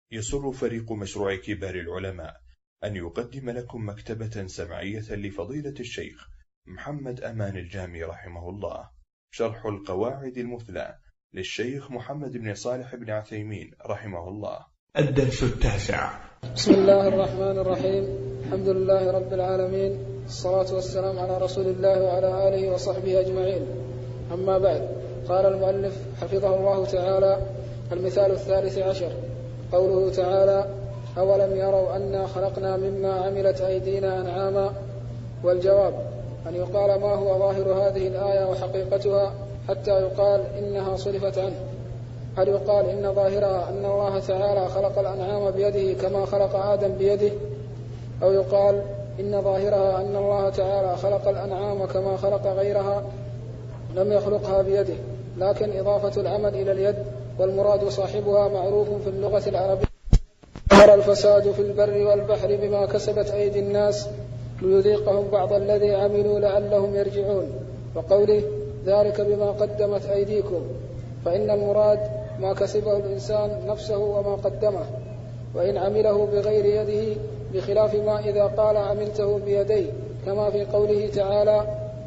يسر فريق مشروع كبار العلماء أن يقدم لكم مكتبة سمعية لفضيلة الشيخ محمد أمان الجامي رحمه الله، شرح القواعد المثلى للشيخ محمد بن صالح بن عثيمين رحمه الله. الدرس 9. بسم الله الرحمن الرحيم. الحمد لله رب العالمين، الصلاة والسلام على رسول الله وعلى آله وصحبه أجمعين. أما بعد، قال المؤلف حفظه الله تعالى: المثال 13 قوله تعالى: أولم يروا أنا خلقنا مما عملت أيدينا أنعاما. والجواب أن يقال ما هو ظاهر هذه الآية وحقيقتها حتى يقال إنها صرفت عنه. هل يقال إن ظاهرها أن الله تعالى خلق الأنعام بيده كما خلق آدم بيده، أو يقال إن ظاهرها أن الله تعالى خلق الأنعام كما خلق غيرها لم يخلقها بيده، لكن إضافة العمل إلى اليد والمراد صاحبها معروف في اللغة العربية. ظهر الفساد في البر والبحر بما كسبت أيدي الناس ليذيقهم بعض الذي عملوا لعلهم يرجعون. وقوله ذلك بما قدمت أيديكم، فإن المراد ما كسبه الإنسان نفسه وما قدمه، وإن عمله بغير يده، بخلاف ما إذا قال عملته بيدي، كما في قوله تعالى: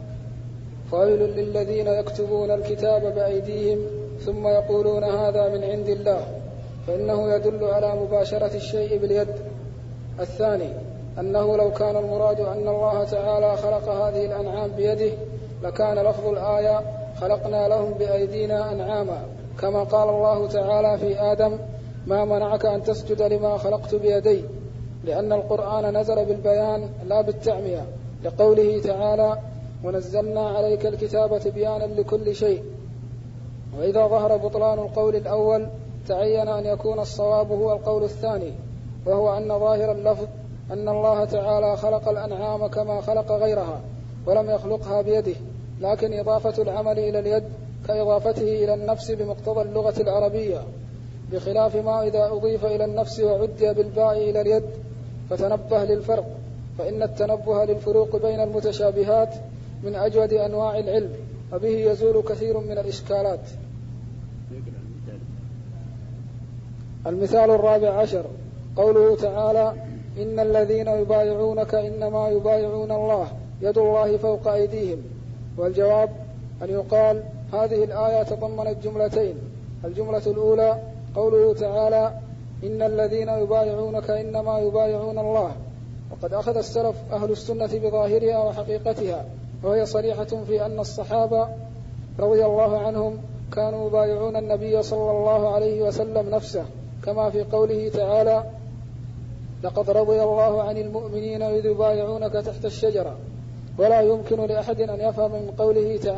فويل للذين يكتبون الكتاب بأيديهم ثم يقولون هذا من عند الله، فإنه يدل على مباشرة الشيء باليد. الثاني أنه لو كان المراد أن الله تعالى خلق هذه الأنعام بيده لكان لفظ الآية خلقنا لهم بأيدينا أنعاما، كما قال الله تعالى في آدم: ما منعك أن تسجد لما خلقت بيدي، لأن القرآن نزل بالبيان لا بالتعمية، لقوله تعالى: ونزلنا عليك الكتاب تبيانا لكل شيء. وإذا ظهر بطلان القول الأول تعين أن يكون الصواب هو القول الثاني، وهو أن ظاهر اللفظ أن الله تعالى خلق الأنعام كما خلق غيرها ولم يخلقها بيده، لكن إضافة العمل إلى اليد كإضافته إلى النفس بمقتضى اللغة العربية، بخلاف ما إذا أضيف إلى النفس وعدي بالباء إلى اليد. فتنبه للفرق، فإن التنبه للفروق بين المتشابهات من أجود أنواع العلم، وبه يزول كثير من الإشكالات. المثال 14 قوله تعالى: إن الذين يبايعونك إنما يبايعون الله يد الله فوق أيديهم. والجواب أن يقال هذه الآية تضمنت جملتين. الجملة الأولى قوله تعالى: إن الذين يبايعونك إنما يبايعون الله، وقد أخذ السلف أهل السنة بظاهرها وحقيقتها، وهي صريحة في أن الصحابة رضي الله عنهم كانوا يبايعون النبي صلى الله عليه وسلم نفسه، كما في قوله تعالى: لقد رضي الله عن المؤمنين إذ يبايعونك تحت الشجرة. ولا يمكن لأحد أن يفهم من قوله تعالى: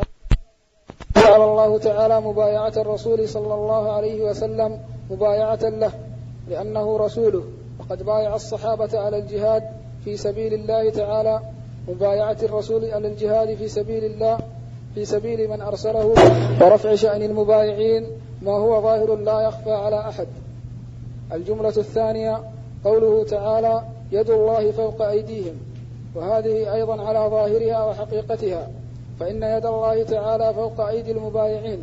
جعل الله تعالى مبايعة الرسول صلى الله عليه وسلم مبايعة له لأنه رسوله، وقد بايع الصحابة على الجهاد في سبيل الله تعالى مبايعة الرسول على الجهاد في سبيل الله في سبيل من أرسله، ورفع شأن المبايعين ما هو ظاهر لا يخفى على أحد. الجملة الثانية قوله تعالى: يد الله فوق أيديهم، وهذه أيضا على ظاهرها وحقيقتها، فإن يد الله تعالى فوق أيدي المبايعين،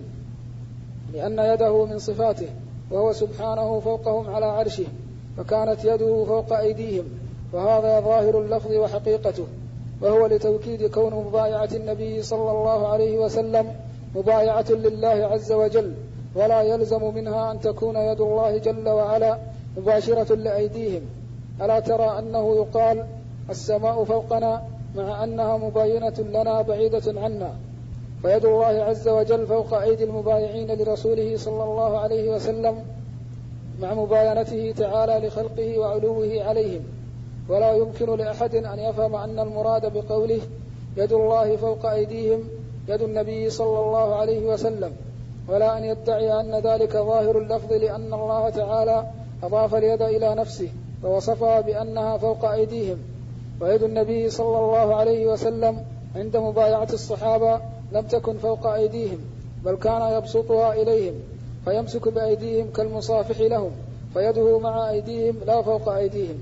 لأن يده من صفاته، وهو سبحانه فوقهم على عرشه، فكانت يده فوق أيديهم، وهذا ظاهر اللفظ وحقيقته، وهو لتوكيد كون مبايعة النبي صلى الله عليه وسلم مبايعة لله عز وجل، ولا يلزم منها أن تكون يد الله جل وعلا مباشرة لأيديهم. ألا ترى أنه يقال السماء فوقنا مع أنها مباينة لنا بعيدة عنا، فيد الله عز وجل فوق أيدي المبايعين لرسوله صلى الله عليه وسلم مع مباينته تعالى لخلقه وعلوه عليهم. ولا يمكن لأحد أن يفهم أن المراد بقوله يد الله فوق أيديهم يد النبي صلى الله عليه وسلم، ولا أن يدعي أن ذلك ظاهر اللفظ، لأن الله تعالى أضاف اليد إلى نفسه ووصفها بأنها فوق أيديهم، ويد النبي صلى الله عليه وسلم عند مبايعة الصحابة لم تكن فوق أيديهم، بل كان يبسطها إليهم فيمسك بأيديهم كالمصافح لهم، فيده مع أيديهم لا فوق أيديهم.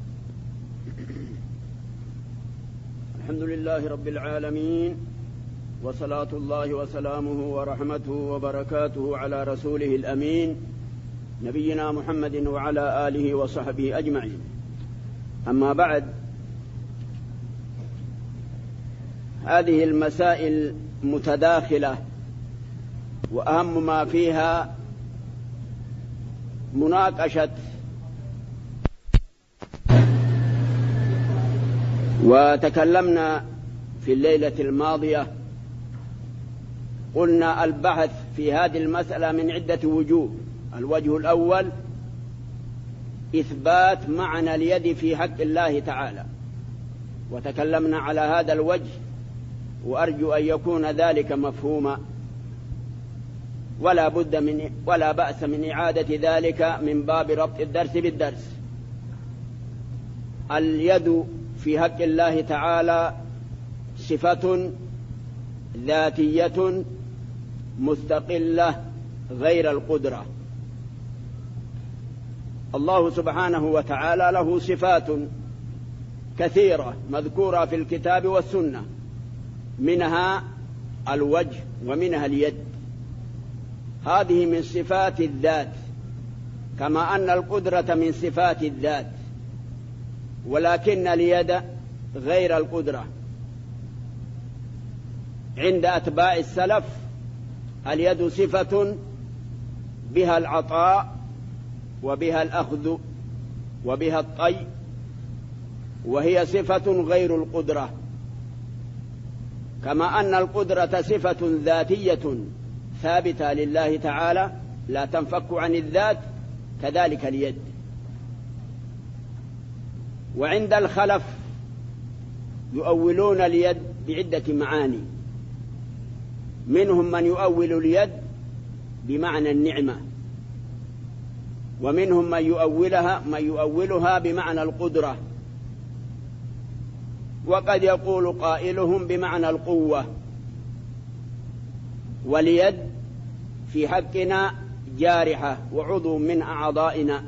الحمد لله رب العالمين، وصلاة الله وسلامه ورحمته وبركاته على رسوله الأمين نبينا محمد وعلى آله وصحبه أجمعين. أما بعد، هذه المسائل متداخلة، وأهم ما فيها مناقشة وتكلمنا في الليلة الماضية، قلنا البحث في هذه المسألة من عدة وجوه. الوجه الأول إثبات معنى اليد في حق الله تعالى، وتكلمنا على هذا الوجه، وأرجو أن يكون ذلك مفهوما، ولا بأس من إعادة ذلك من باب ربط الدرس بالدرس. اليد في حق الله تعالى صفة ذاتية مستقلة غير القدرة. الله سبحانه وتعالى له صفات كثيرة مذكورة في الكتاب والسنة، منها الوجه ومنها اليد. هذه من صفات الذات، كما أن القدرة من صفات الذات، ولكن اليد غير القدرة. عند أتباع السلف اليد صفة بها العطاء وبها الأخذ وبها الطي، وهي صفة غير القدرة. كما أن القدرة صفة ذاتية ثابتة لله تعالى لا تنفك عن الذات، كذلك اليد. وعند الخلف يؤولون اليد بعدة معاني، منهم من يؤول اليد بمعنى النعمة، ومنهم من يؤولها بمعنى القدرة، وقد يقول قائلهم بمعنى القوة. واليد في حقنا جارحة وعضو من أعضائنا،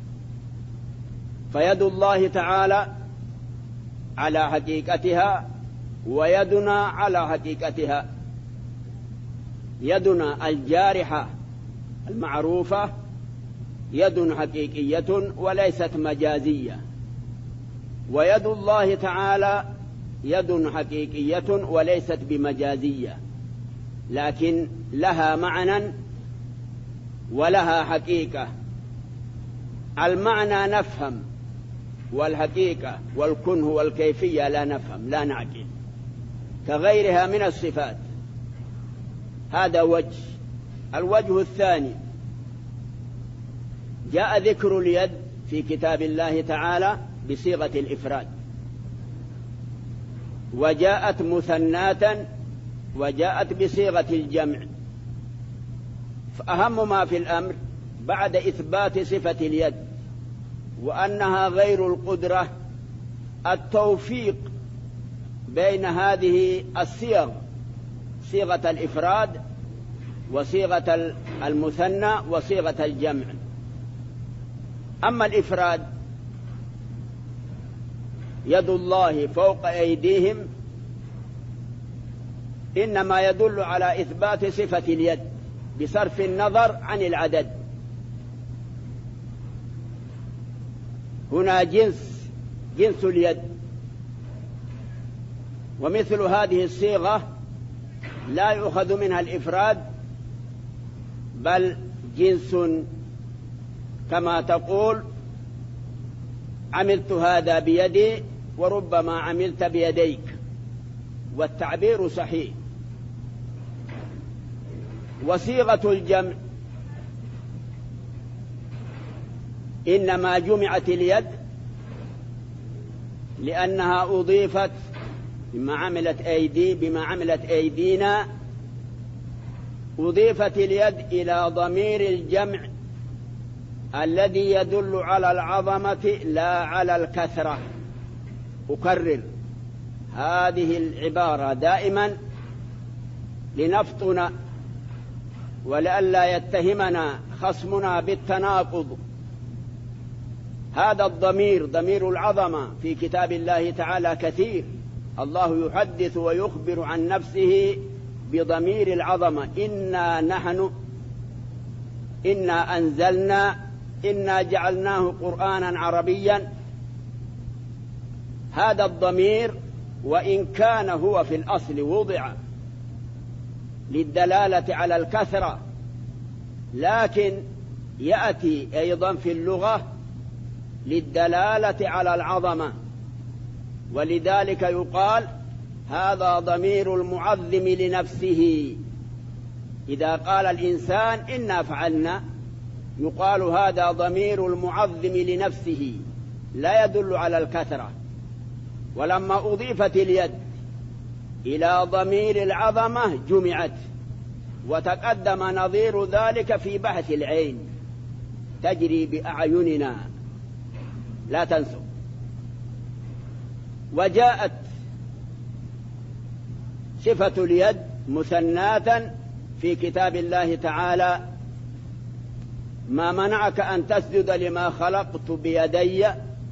فيد الله تعالى على حقيقتها ويدنا على حقيقتها. يدنا الجارحة المعروفة يد حقيقية وليست مجازية، ويد الله تعالى يد حقيقية وليست بمجازية، لكن لها معنى ولها حقيقة. المعنى نفهم، والحقيقة والكنه والكيفية لا نفهم، لا نعقل، كغيرها من الصفات. هذا وجه. الوجه الثاني، جاء ذكر اليد في كتاب الله تعالى بصيغة الإفراد، وجاءت مثناة، وجاءت بصيغة الجمع. فأهم ما في الأمر بعد إثبات صفة اليد وأنها غير القدرة التوفيق بين هذه الصيغ، صيغة الإفراد وصيغة المثنى وصيغة الجمع. أما الإفراد، يد الله فوق أيديهم، إنما يدل على إثبات صفة اليد بصرف النظر عن العدد. هنا جنس اليد، ومثل هذه الصيغة لا يؤخذ منها الإفراد، بل جنس، كما تقول عملت هذا بيدي وربما عملت بيديك، والتعبير صحيح. وصيغة الجمع إنما جمعت اليد لأنها أضيفت بما عملت أيدينا، أضيفت اليد إلى ضمير الجمع الذي يدل على العظمة لا على الكثرة. أكرر هذه العبارة دائما لنفطن ولئلا يتهمنا خصمنا بالتناقض. هذا الضمير ضمير العظمة في كتاب الله تعالى كثير. الله يحدث ويخبر عن نفسه بضمير العظمة: إنا نحن إنا أنزلنا إنا جعلناه قرآنا عربيا. هذا الضمير وإن كان هو في الأصل وضع للدلالة على الكثرة، لكن يأتي أيضا في اللغة للدلالة على العظمة، ولذلك يقال هذا ضمير المعظم لنفسه. إذا قال الإنسان إنا فعلنا يقال هذا ضمير المعظم لنفسه لا يدل على الكثرة. ولما أضيفت اليد إلى ضمير العظمة جمعت، وتقدم نظير ذلك في بحث العين تجري بأعيننا لا تنسوا. وجاءت صفة اليد مثناة في كتاب الله تعالى: ما منعك أن تسجد لما خلقت بيدي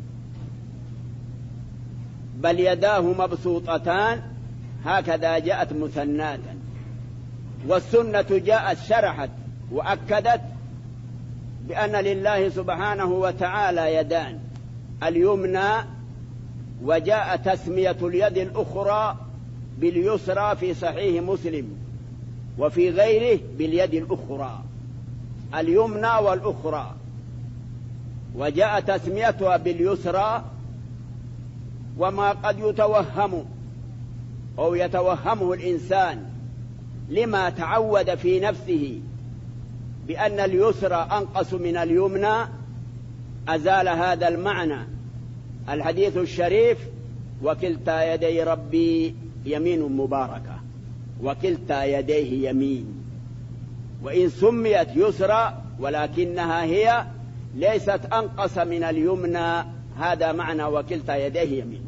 بل يداه مبسوطتان. هكذا جاءت مثناة. والسنة جاءت شرحت وأكدت بأن لله سبحانه وتعالى يدان، اليمنى، وجاء تسمية اليد الأخرى باليسرى في صحيح مسلم وفي غيره باليد الأخرى، اليمنى والأخرى، وجاء تسميتها باليسرى. وما قد يتوهم أو يتوهمه الإنسان لما تعود في نفسه بأن اليسرى أنقص من اليمنى أزال هذا المعنى الحديث الشريف: وكلتا يدي ربي يمين مباركة، وكلتا يديه يمين. وإن سميت يسرى ولكنها هي ليست أنقص من اليمنى، هذا معنى وكلتا يديه يمين.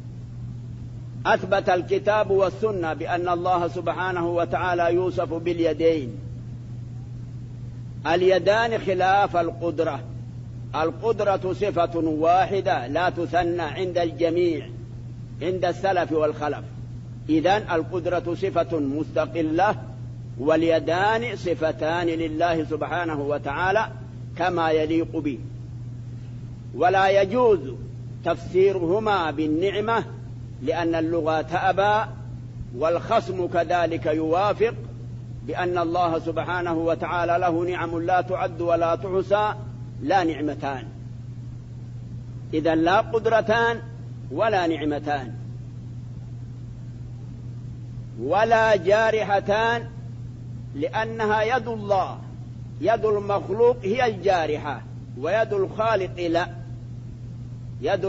أثبت الكتاب والسنة بأن الله سبحانه وتعالى يوصف باليدين. اليدان خلاف القدرة، القدرة صفة واحدة لا تثنى عند الجميع عند السلف والخلف. إذن القدرة صفة مستقلة، واليدان صفتان لله سبحانه وتعالى كما يليق به، ولا يجوز تفسيرهما بالنعمة لأن اللغة أبى، والخصم كذلك يوافق بأن الله سبحانه وتعالى له نعم لا تعد ولا تحصى، لا نعمتان. إذن لا قدرتان ولا نعمتان ولا جارحتان، لأنها يد الله. يد المخلوق هي الجارحة، ويد الخالق لا. يد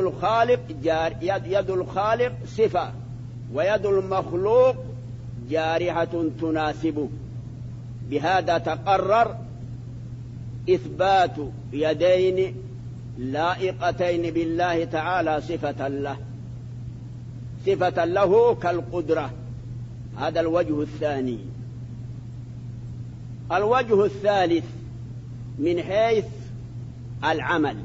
الخالق صفة، ويد المخلوق جارحة تناسبه. بهذا تقرر إثبات يدين لائقتين بالله تعالى صفة له كالقدرة. هذا الوجه الثاني. الوجه الثالث من حيث العمل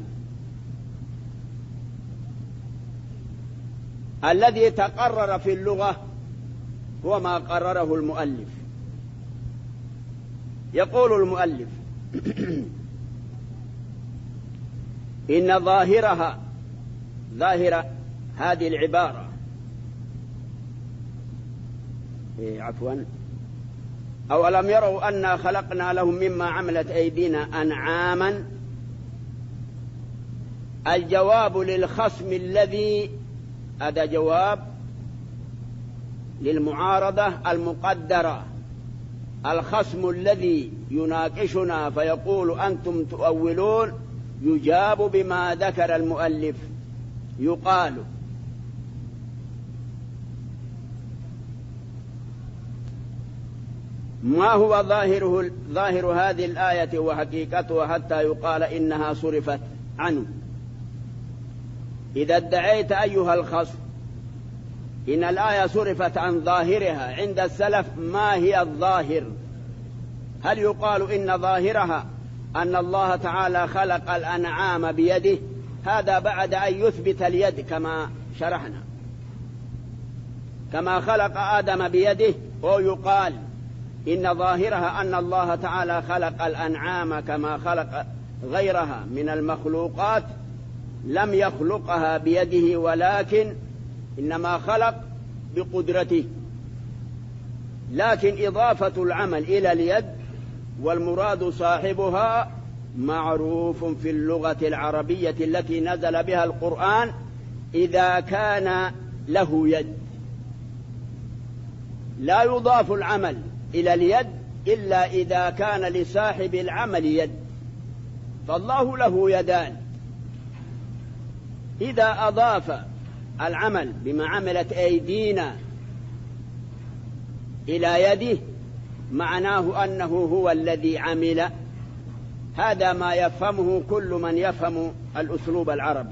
الذي تقرر في اللغة هو ما قرره المؤلف. يقول المؤلف: إن ظاهر هذه العبارة أولم يروا أنا خلقنا لهم مما عملت أيدينا أنعاما. الجواب للخصم الذي هذا جواب للمعارضة المقدرة. الخصم الذي يناقشنا فيقول أنتم تؤولون يجاب بما ذكر المؤلف. يقال: ما هو ظاهر هذه الآية وحقيقتها حتى يقال إنها صرفت عنه؟ إذا ادعيت أيها الخصم إن الآية صرفت عن ظاهرها عند السلف، ما هي الظاهر؟ هل يقال إن ظاهرها أن الله تعالى خلق الأنعام بيده؟ هذا بعد أن يثبت اليد كما شرحنا، كما خلق آدم بيده. أو يقال إن ظاهرها أن الله تعالى خلق الأنعام كما خلق غيرها من المخلوقات، لم يخلقها بيده ولكن إنما خلق بقدرته. لكن إضافة العمل إلى اليد والمراد صاحبها معروف في اللغة العربية التي نزل بها القرآن إذا كان له يد. لا يضاف العمل إلى اليد إلا إذا كان لصاحب العمل يد، فالله له يدان. إذا أضاف العمل بما عملت أيدينا إلى يده معناه أنه هو الذي عمل. هذا ما يفهمه كل من يفهم الأسلوب العربي.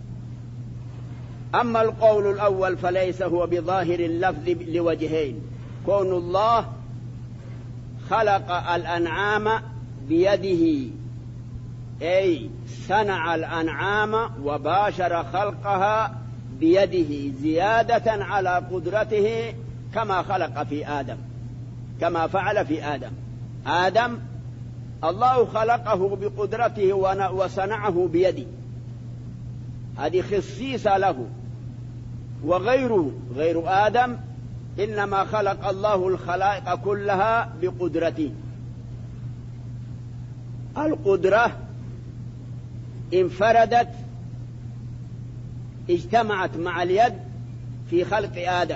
أما القول الأول فليس هو بظاهر اللفظ لوجهين: كون الله خلق الأنعام بيده، أي صنع الأنعام وباشر خلقها بيده زيادة على قدرته كما خلق في آدم، كما فعل في آدم. آدم الله خلقه بقدرته وصنعه بيده، هذه خصيصة له. وغيره غير آدم إنما خلق الله الخلائق كلها بقدرته. القدرة انفردت اجتمعت مع اليد في خلق آدم،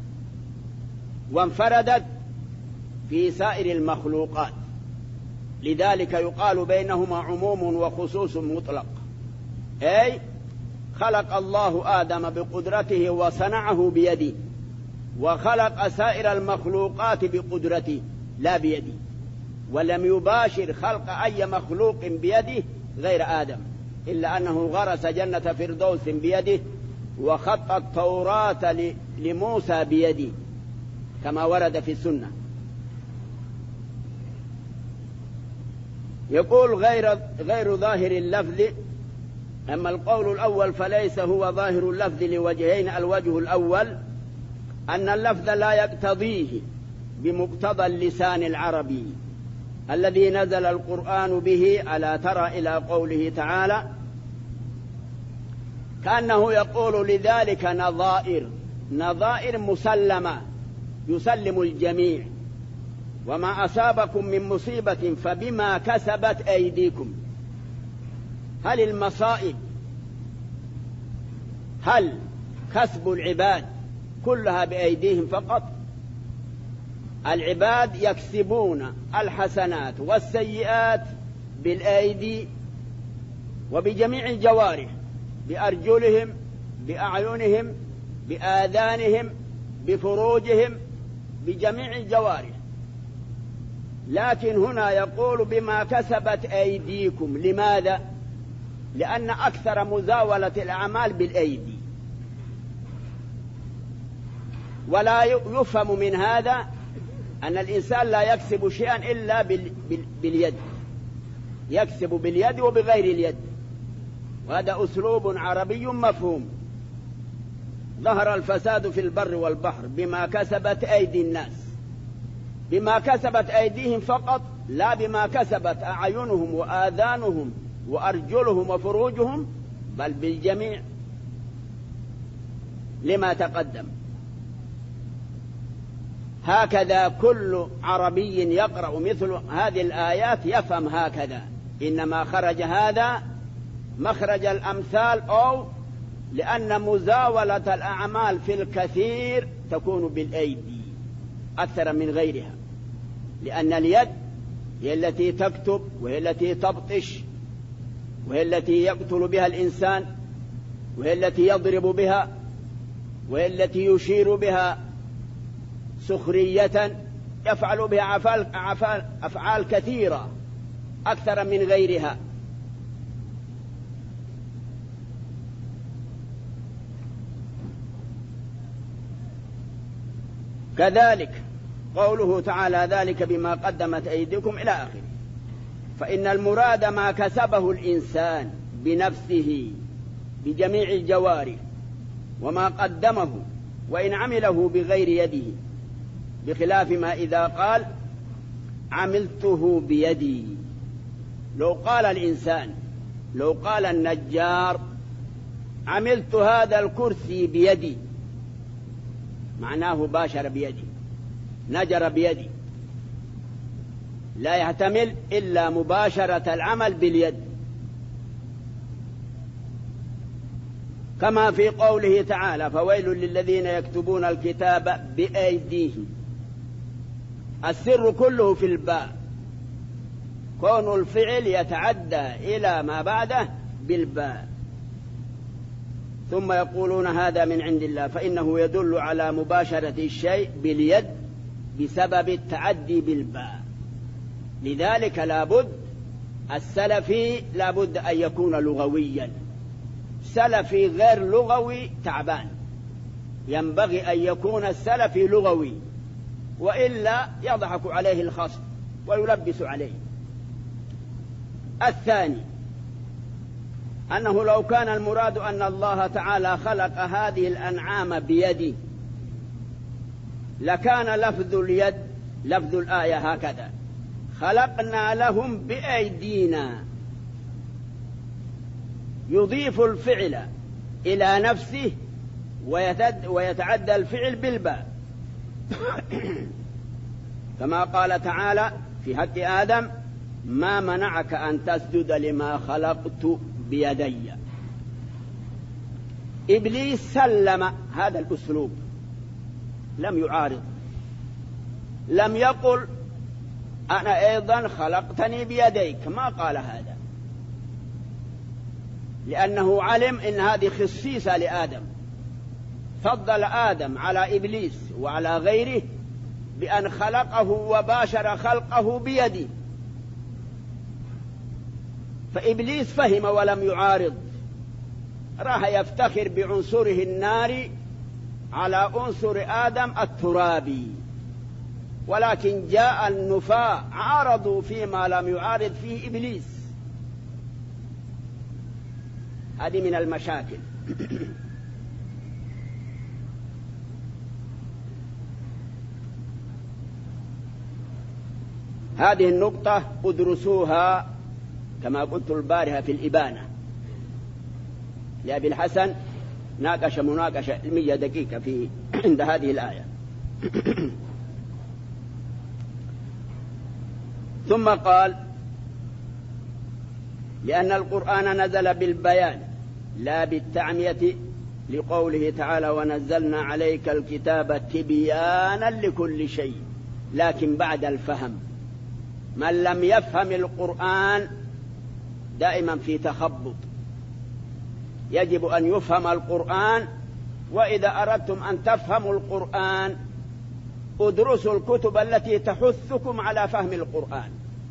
وانفردت في سائر المخلوقات، لذلك يقال بينهما عموم وخصوص مطلق. أي خلق الله آدم بقدرته وصنعه بيده، وخلق سائر المخلوقات بقدرته لا بيده، ولم يباشر خلق أي مخلوق بيده غير آدم، إلا أنه غرس جنة فردوس بيده وخط التوراة لموسى بيده كما ورد في السنة. يقول غير ظاهر اللفظ. أما القول الأول فليس هو ظاهر اللفظ لوجهين: الوجه الأول أن اللفظ لا يقتضيه بمقتضى اللسان العربي الذي نزل القرآن به. ألا ترى إلى قوله تعالى: كأنه يقول لذلك نظائر مسلمة يسلم الجميع: وما أصابكم من مصيبة فبما كسبت أيديكم. هل المصائب هل كسب العباد كلها بأيديهم فقط؟ العباد يكسبون الحسنات والسيئات بالأيدي وبجميع الجوارح، بأرجلهم، بأعينهم، بآذانهم، بفروجهم، بجميع الجوارح. لكن هنا يقول بما كسبت أيديكم. لماذا؟ لأن أكثر مزاولة الأعمال بالأيدي، ولا يفهم من هذا أن الإنسان لا يكسب شيئا إلا باليد، يكسب باليد وبغير اليد، وهذا أسلوب عربي مفهوم. ظهر الفساد في البر والبحر بما كسبت أيدي الناس، بما كسبت أيديهم فقط، لا بما كسبت أعينهم وآذانهم وأرجلهم وفروجهم، بل بالجميع لما تقدم. هكذا كل عربي يقرأ مثل هذه الآيات يفهم هكذا، إنما خرج هذا مخرج الأمثال، أو لأن مزاولة الأعمال في الكثير تكون بالأيدي أكثر من غيرها، لأن اليد هي التي تكتب، وهي التي تبطش، وهي التي يقتل بها الإنسان، وهي التي يضرب بها، وهي التي يشير بها سخرية، يفعل بها أفعال كثيرة أكثر من غيرها. كذلك قوله تعالى: ذلك بما قدمت أيديكم إلى آخره. فإن المراد ما كسبه الإنسان بنفسه بجميع الجوارح، وما قدمه وإن عمله بغير يده، بخلاف ما إذا قال عملته بيدي. لو قال الإنسان، لو قال النجار عملت هذا الكرسي بيدي، معناه باشر بيدي، نجر بيدي، لا يحتمل إلا مباشرة العمل باليد، كما في قوله تعالى: فويل للذين يكتبون الكتاب بأيديهم. السر كله في الباء، كون الفعل يتعدى إلى ما بعده بالباء. ثم يقولون هذا من عند الله، فإنه يدل على مباشرة الشيء باليد بسبب التعدي بالباء. لذلك لابد السلفي لابد أن يكون لغويا، سلفي غير لغوي تعبان. ينبغي أن يكون السلفي لغوي، وإلا يضحك عليه الخصم ويلبس عليه. الثاني أنه لو كان المراد أن الله تعالى خلق هذه الأنعام بيده لكان لفظ اليد لفظ الآية هكذا: خلقنا لهم بأيدينا، يضيف الفعل إلى نفسه ويتعدى الفعل بالباء كما قال تعالى في حق آدم: ما منعك أن تسجد لما خلقت بيدي. إبليس سلم هذا الأسلوب، لم يعارض، لم يقل أنا أيضا خلقتني بيديك، ما قال هذا، لأنه علم إن هذه خصيصة لآدم. فضل آدم على إبليس وعلى غيره بأن خلقه وباشر خلقه بيده، فإبليس فهم ولم يعارض، راح يفتخر بعنصره الناري على عنصر آدم الترابي. ولكن جاء النفاة عارضوا فيما لم يعارض فيه إبليس. هذه من المشاكل. هذه النقطة ادرسوها كما قلت البارحة في الإبانة لأبي الحسن، ناقش مناقشة علمية دقيقة في عند هذه الآية. ثم قال: لأن القرآن نزل بالبيان لا بالتعمية، لقوله تعالى: ونزلنا عليك الكتاب تبيانا لكل شيء. لكن بعد الفهم، من لم يفهم القرآن دائما في تخبط. يجب أن يفهم القرآن، وإذا أردتم أن تفهموا القرآن ادرسوا الكتب التي تحثكم على فهم القرآن.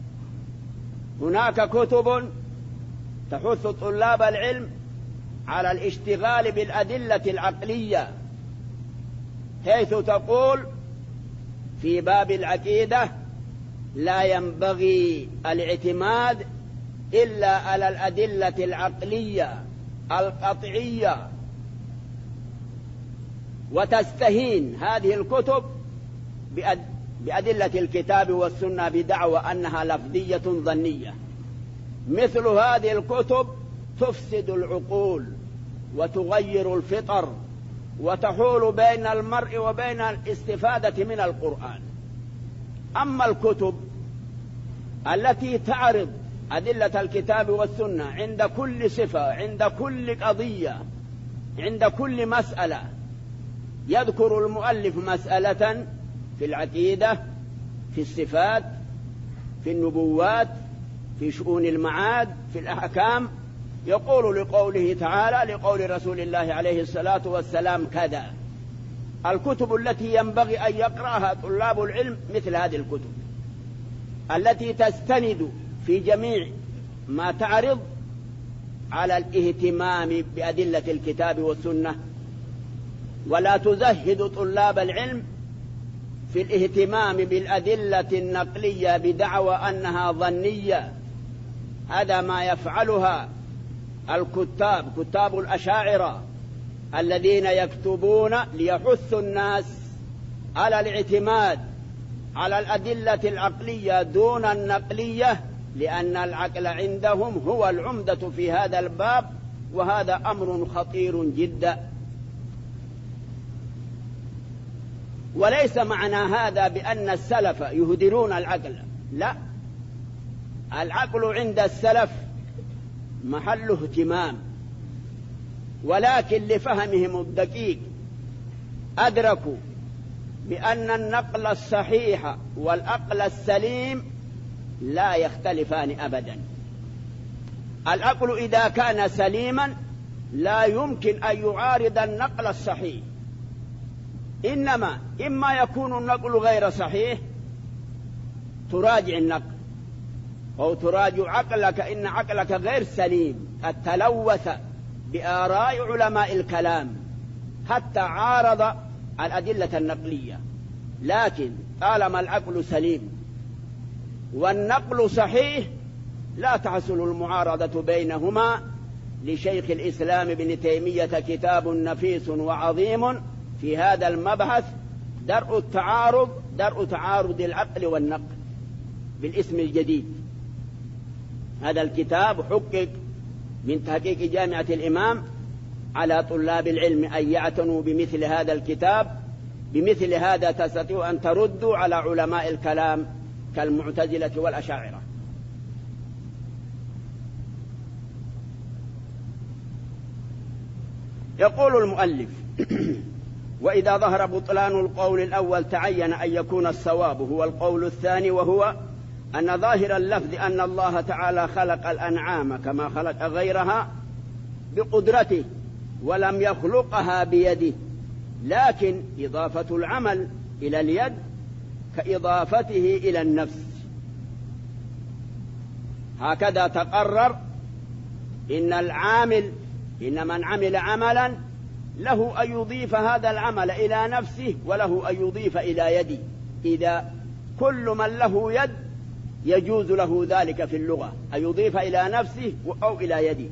هناك كتب تحث طلاب العلم على الاشتغال بالأدلة العقلية، حيث تقول في باب العقيدة: لا ينبغي الاعتماد إلا على الأدلة العقلية القطعية، وتستهين هذه الكتب بأدلة الكتاب والسنة بدعوى أنها لفظية ظنية. مثل هذه الكتب تفسد العقول وتغير الفطر وتحول بين المرء وبين الاستفادة من القرآن. أما الكتب التي تعرض أدلة الكتاب والسنة عند كل صفة، عند كل قضية، عند كل مسألة، يذكر المؤلف مسألة في العقيدة، في الصفات، في النبوات، في شؤون المعاد، في الأحكام، يقول لقوله تعالى لقول رسول الله عليه الصلاة والسلام كذا. الكتب التي ينبغي أن يقرأها طلاب العلم مثل هذه الكتب التي تستند في جميع ما تعرض على الاهتمام بأدلة الكتاب والسنة، ولا تزهد طلاب العلم في الاهتمام بالأدلة النقلية بدعوى أنها ظنية. هذا ما يفعلها كتاب الأشاعرة الذين يكتبون ليحثوا الناس على الاعتماد على الأدلة العقلية دون النقلية، لأن العقل عندهم هو العمدة في هذا الباب، وهذا أمر خطير جدا. وليس معنى هذا بأن السلف يهدرون العقل، لا، العقل عند السلف محل اهتمام، ولكن لفهمهم الدقيق أدركوا بأن النقل الصحيح والعقل السليم لا يختلفان أبدا. العقل إذا كان سليما لا يمكن أن يعارض النقل الصحيح، إنما إما يكون النقل غير صحيح تراجع النقل، أو تراجع عقلك إن عقلك غير سليم قد تلوث بآراء علماء الكلام حتى عارض الأدلة النقلية. لكن طالما العقل سليم والنقل صحيح لا تحصل المعارضة بينهما. لشيخ الإسلام ابن تيمية كتاب نفيس وعظيم في هذا المبحث، درء تعارض العقل والنقل بالاسم الجديد. هذا الكتاب حقق من تحقيق جامعة الإمام على طلاب العلم أن يعتنوا بمثل هذا الكتاب. بمثل هذا تستطيع أن تردوا على علماء الكلام كالمعتزلة والأشاعرة. يقول المؤلف: وإذا ظهر بطلان القول الأول تعين أن يكون الصواب هو القول الثاني، وهو أن ظاهر اللفظ أن الله تعالى خلق الأنعام كما خلق غيرها بقدرته ولم يخلقها بيده، لكن إضافة العمل إلى اليد كإضافته إلى النفس. هكذا تقرر إن من عمل عملا له أن يضيف هذا العمل إلى نفسه وله أن يضيف إلى يده. إذا كل من له يد يجوز له ذلك في اللغة، أن يضيف إلى نفسه أو إلى يده.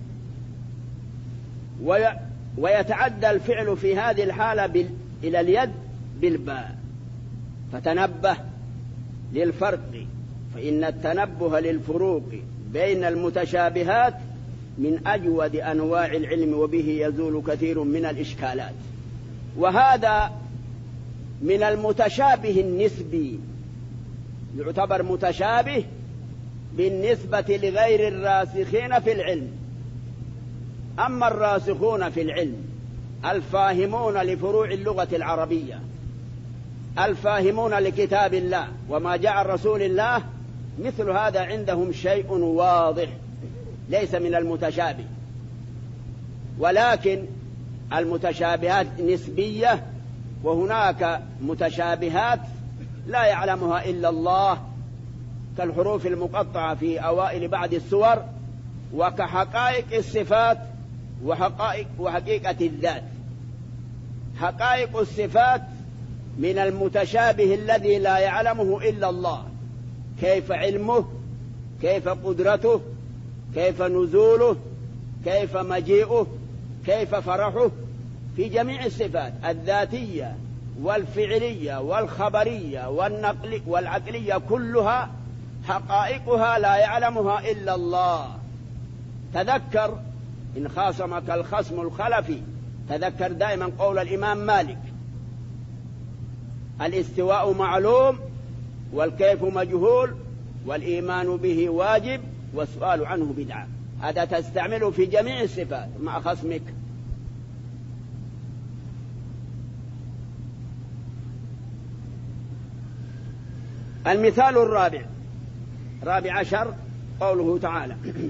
ويتعدى الفعل في هذه الحالة إلى اليد بالباء. فتنبه للفرق، فإن التنبه للفروق بين المتشابهات من أجود أنواع العلم، وبه يزول كثير من الإشكالات. وهذا من المتشابه النسبي، يعتبر متشابه بالنسبة لغير الراسخين في العلم. أما الراسخون في العلم الفاهمون لفروع اللغة العربية الفاهمون لكتاب الله وما جاء عن رسول الله، مثل هذا عندهم شيء واضح ليس من المتشابه. ولكن المتشابهات نسبية، وهناك متشابهات لا يعلمها إلا الله، كالحروف المقطعة في أوائل بعض السور، وكحقائق الصفات وحقيقة الذات. حقائق الصفات من المتشابه الذي لا يعلمه إلا الله، كيف علمه، كيف قدرته، كيف نزوله، كيف مجيئه، كيف فرحه. في جميع الصفات الذاتية والفعلية والخبرية والعقلية كلها حقائقها لا يعلمها إلا الله. تذكر إن خاصمك الخصم الخلفي، تذكر دائما قول الإمام مالك: الاستواء معلوم والكيف مجهول والإيمان به واجب والسؤال عنه بدعة. هذا تستعمله في جميع الصفات مع خصمك. المثال رابع عشر قوله تعالى: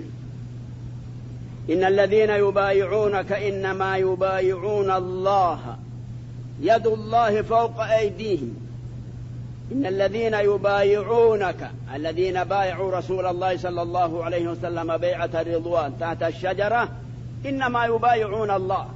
إن الذين يبايعونك إنما يبايعون الله يد الله فوق أيديهم. إن الذين يبايعونك، الذين بايعوا رسول الله صلى الله عليه وسلم بيعة الرضوان تحت الشجرة، إنما يبايعون الله،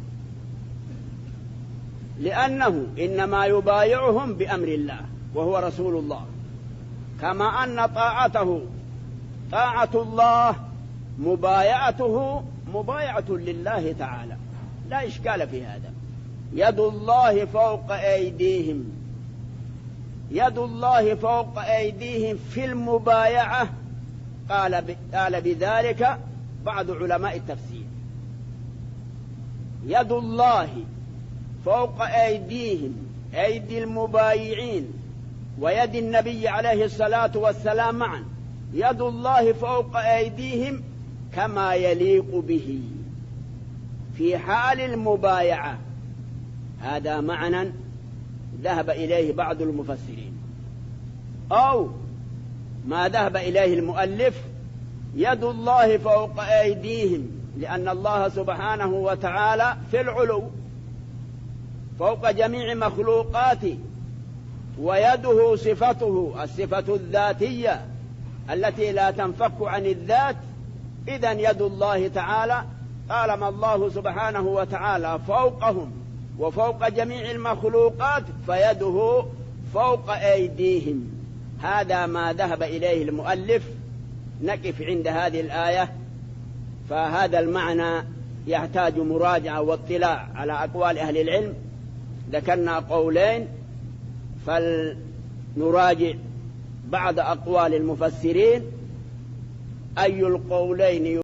لأنه إنما يبايعهم بأمر الله وهو رسول الله، كما أن طاعته طاعة الله، مبايعته مبايعة لله تعالى، لا إشكال في هذا. يد الله فوق أيديهم، يد الله فوق أيديهم في المبايعة، قال بذلك بعض علماء التفسير. يد الله فوق أيديهم، أيدي المبايعين ويد النبي عليه الصلاة والسلام معا، يد الله فوق أيديهم كما يليق به في حال المبايعة. هذا معنى ذهب إليه بعض المفسرين، أو ما ذهب إليه المؤلف يد الله فوق أيديهم، لأن الله سبحانه وتعالى في العلو فوق جميع مخلوقاته، ويده صفته الصفة الذاتية التي لا تنفك عن الذات. إذن يد الله تعالى طالما الله سبحانه وتعالى فوقهم وفوق جميع المخلوقات فيده فوق أيديهم. هذا ما ذهب إليه المؤلف. نقف عند هذه الآية، فهذا المعنى يحتاج مراجعة واطلاع على أقوال أهل العلم. ذكرنا قولين، فلنراجع بعض أقوال المفسرين أي القولين